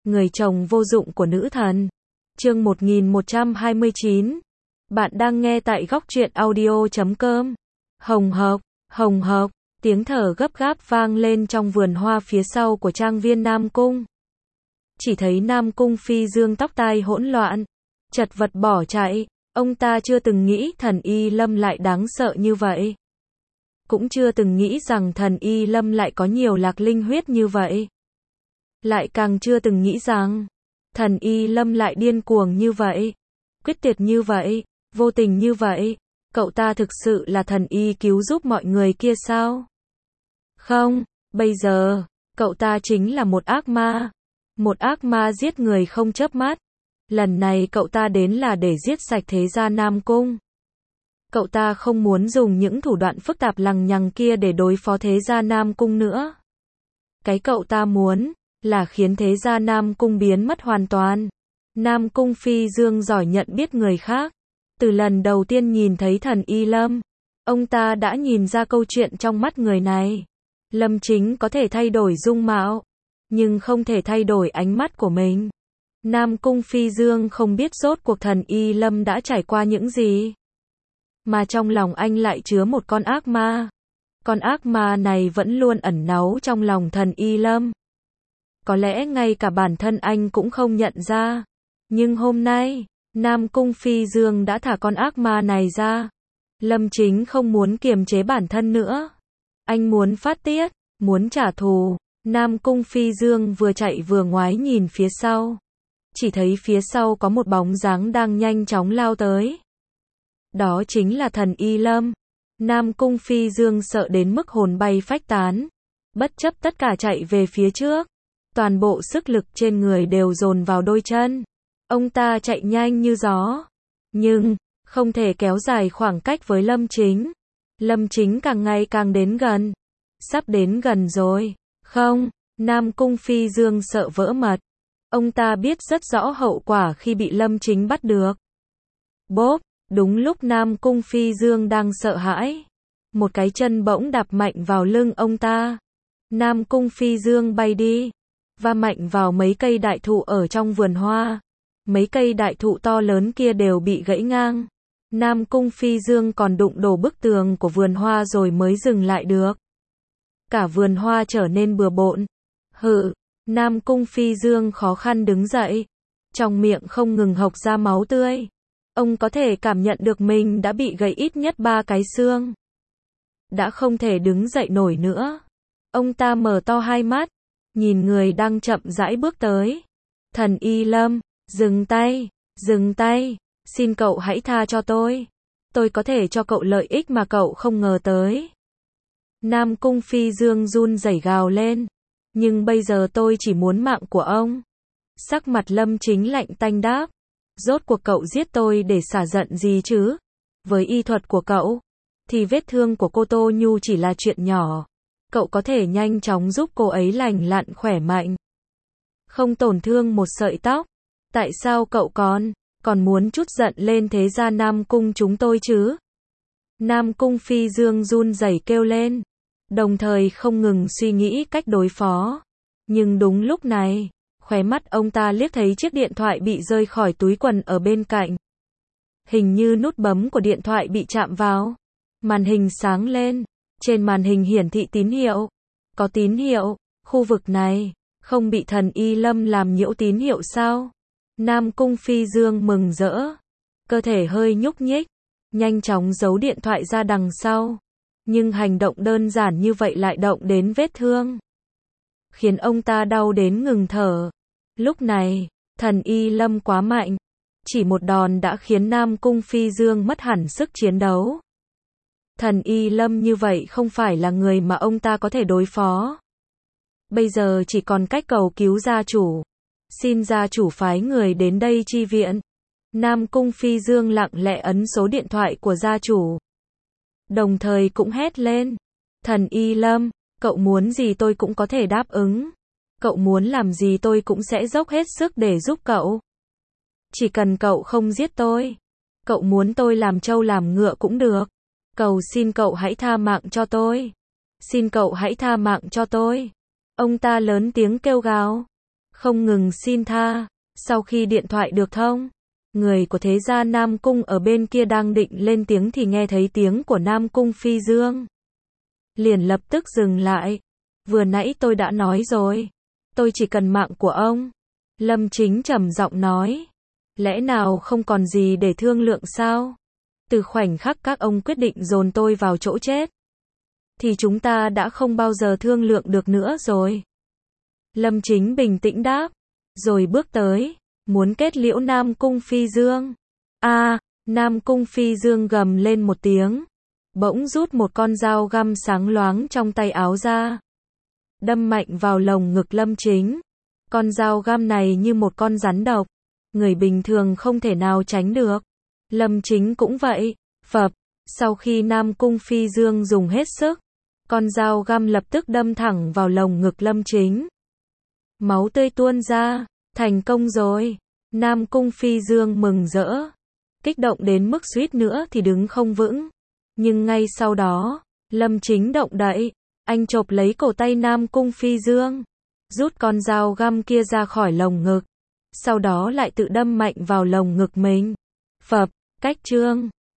người chồng vô dụng của nữ thần. Chương 1129. Bạn đang nghe tại góc truyện audio.com. Hồng hộc, tiếng thở gấp gáp vang lên trong vườn hoa phía sau của trang viên Nam Cung. Chỉ thấy Nam Cung Phi Dương tóc tai hỗn loạn, chật vật bỏ chạy. Ông ta chưa từng nghĩ thần Y Lâm lại đáng sợ như vậy. Cũng chưa từng nghĩ rằng thần Y Lâm lại có nhiều lạc linh huyết như vậy. Lại càng chưa từng nghĩ rằng thần Y Lâm lại điên cuồng như vậy, quyết tuyệt như vậy, vô tình như vậy. Cậu ta thực sự là thần y cứu giúp mọi người kia sao? Không, bây giờ, cậu ta chính là một ác ma. Một ác ma giết người không chớp mắt. Lần này cậu ta đến là để giết sạch thế gia Nam Cung. Cậu ta không muốn dùng những thủ đoạn phức tạp lằng nhằng kia để đối phó thế gia Nam Cung nữa. Cái cậu ta muốn là khiến thế gia Nam Cung biến mất hoàn toàn. Nam Cung Phi Dương giỏi nhận biết người khác. Từ lần đầu tiên nhìn thấy thần Y Lâm, ông ta đã nhìn ra câu chuyện trong mắt người này. Lâm Chính có thể thay đổi dung mạo, nhưng không thể thay đổi ánh mắt của mình. Nam Cung Phi Dương không biết rốt cuộc thần Y Lâm đã trải qua những gì. Mà trong lòng anh lại chứa một con ác ma. Con ác ma này vẫn luôn ẩn náu trong lòng thần Y Lâm. Có lẽ ngay cả bản thân anh cũng không nhận ra. Nhưng hôm nay, Nam Cung Phi Dương đã thả con ác ma này ra. Lâm Chính không muốn kiềm chế bản thân nữa. Anh muốn phát tiết, muốn trả thù. Nam Cung Phi Dương vừa chạy vừa ngoái nhìn phía sau. Chỉ thấy phía sau có một bóng dáng đang nhanh chóng lao tới. Đó chính là thần Y Lâm. Nam Cung Phi Dương sợ đến mức hồn bay phách tán. Bất chấp tất cả chạy về phía trước. Toàn bộ sức lực trên người đều dồn vào đôi chân. Ông ta chạy nhanh như gió. Nhưng, không thể kéo dài khoảng cách với Lâm Chính. Lâm Chính càng ngày càng đến gần. Sắp đến gần rồi. Không, Nam Cung Phi Dương sợ vỡ mật. Ông ta biết rất rõ hậu quả khi bị Lâm Chính bắt được. Bốp, đúng lúc Nam Cung Phi Dương đang sợ hãi. Một cái chân bỗng đạp mạnh vào lưng ông ta. Nam Cung Phi Dương bay đi. Va mạnh vào mấy cây đại thụ ở trong vườn hoa. Mấy cây đại thụ to lớn kia đều bị gãy ngang. Nam Cung Phi Dương còn đụng đổ bức tường của vườn hoa rồi mới dừng lại được. Cả vườn hoa trở nên bừa bộn. Nam Cung Phi Dương khó khăn đứng dậy. Trong miệng không ngừng hộc ra máu tươi. Ông có thể cảm nhận được mình đã bị gãy ít nhất 3 cái xương. Đã không thể đứng dậy nổi nữa. Ông ta mở to hai mắt. Nhìn người đang chậm rãi bước tới. Thần Y Lâm, dừng tay, xin cậu hãy tha cho tôi. Tôi có thể cho cậu lợi ích mà cậu không ngờ tới. Nam Cung Phi Dương run rẩy gào lên. Nhưng bây giờ tôi chỉ muốn mạng của ông. Sắc mặt Lâm Chính lạnh tanh đáp. Rốt cuộc cậu giết tôi để xả giận gì chứ? Với y thuật của cậu, thì vết thương của cô Tô Nhu chỉ là chuyện nhỏ. Cậu có thể nhanh chóng giúp cô ấy lành lặn khỏe mạnh. Không tổn thương một sợi tóc. Tại sao cậu còn muốn trút giận lên thế gia Nam Cung chúng tôi chứ? Nam Cung Phi Dương run rẩy kêu lên. Đồng thời không ngừng suy nghĩ cách đối phó. Nhưng đúng lúc này, khóe mắt ông ta liếc thấy chiếc điện thoại bị rơi khỏi túi quần ở bên cạnh. Hình như nút bấm của điện thoại bị chạm vào. Màn hình sáng lên. Trên màn hình hiển thị tín hiệu. Có tín hiệu. Khu vực này không bị thần Y Lâm làm nhiễu tín hiệu sao? Nam Cung Phi Dương mừng rỡ. Cơ thể hơi nhúc nhích. Nhanh chóng giấu điện thoại ra đằng sau. Nhưng hành động đơn giản như vậy lại động đến vết thương. Khiến ông ta đau đến ngừng thở. Lúc này, thần Y Lâm quá mạnh. Chỉ một đòn đã khiến Nam Cung Phi Dương mất hẳn sức chiến đấu. Thần Y Lâm như vậy không phải là người mà ông ta có thể đối phó. Bây giờ chỉ còn cách cầu cứu gia chủ. Xin gia chủ phái người đến đây chi viện. Nam Cung Phi Dương lặng lẽ ấn số điện thoại của gia chủ. Đồng thời cũng hét lên. Thần Y Lâm, cậu muốn gì tôi cũng có thể đáp ứng. Cậu muốn làm gì tôi cũng sẽ dốc hết sức để giúp cậu. Chỉ cần cậu không giết tôi. Cậu muốn tôi làm trâu làm ngựa cũng được. Cầu xin cậu hãy tha mạng cho tôi. Xin cậu hãy tha mạng cho tôi. Ông ta lớn tiếng kêu gào. không ngừng xin tha. Sau khi điện thoại được thông, người của thế gia Nam Cung ở bên kia đang định lên tiếng thì nghe thấy tiếng của Nam Cung Phi Dương. Liền lập tức dừng lại. Vừa nãy tôi đã nói rồi. Tôi chỉ cần mạng của ông. Lâm Chính trầm giọng nói. Lẽ nào không còn gì để thương lượng sao? Từ khoảnh khắc các ông quyết định dồn tôi vào chỗ chết, thì chúng ta đã không bao giờ thương lượng được nữa rồi. Lâm Chính bình tĩnh đáp. Rồi bước tới, muốn kết liễu Nam Cung Phi Dương. Nam Cung Phi Dương gầm lên một tiếng. Bỗng rút một con dao găm sáng loáng trong tay áo ra. Đâm mạnh vào lồng ngực Lâm Chính. Con dao găm này như một con rắn độc. Người bình thường không thể nào tránh được. Lâm Chính cũng vậy. Phập, sau khi Nam Cung Phi Dương dùng hết sức, con dao găm lập tức đâm thẳng vào lồng ngực Lâm Chính. Máu tươi tuôn ra. Thành công rồi. Nam Cung Phi Dương mừng rỡ. Kích động đến mức suýt nữa thì đứng không vững. Nhưng ngay sau đó, Lâm Chính động đậy. Anh chộp lấy cổ tay Nam Cung Phi Dương, rút con dao găm kia ra khỏi lồng ngực. Sau đó lại tự đâm mạnh vào lồng ngực mình. Phập, cách chương.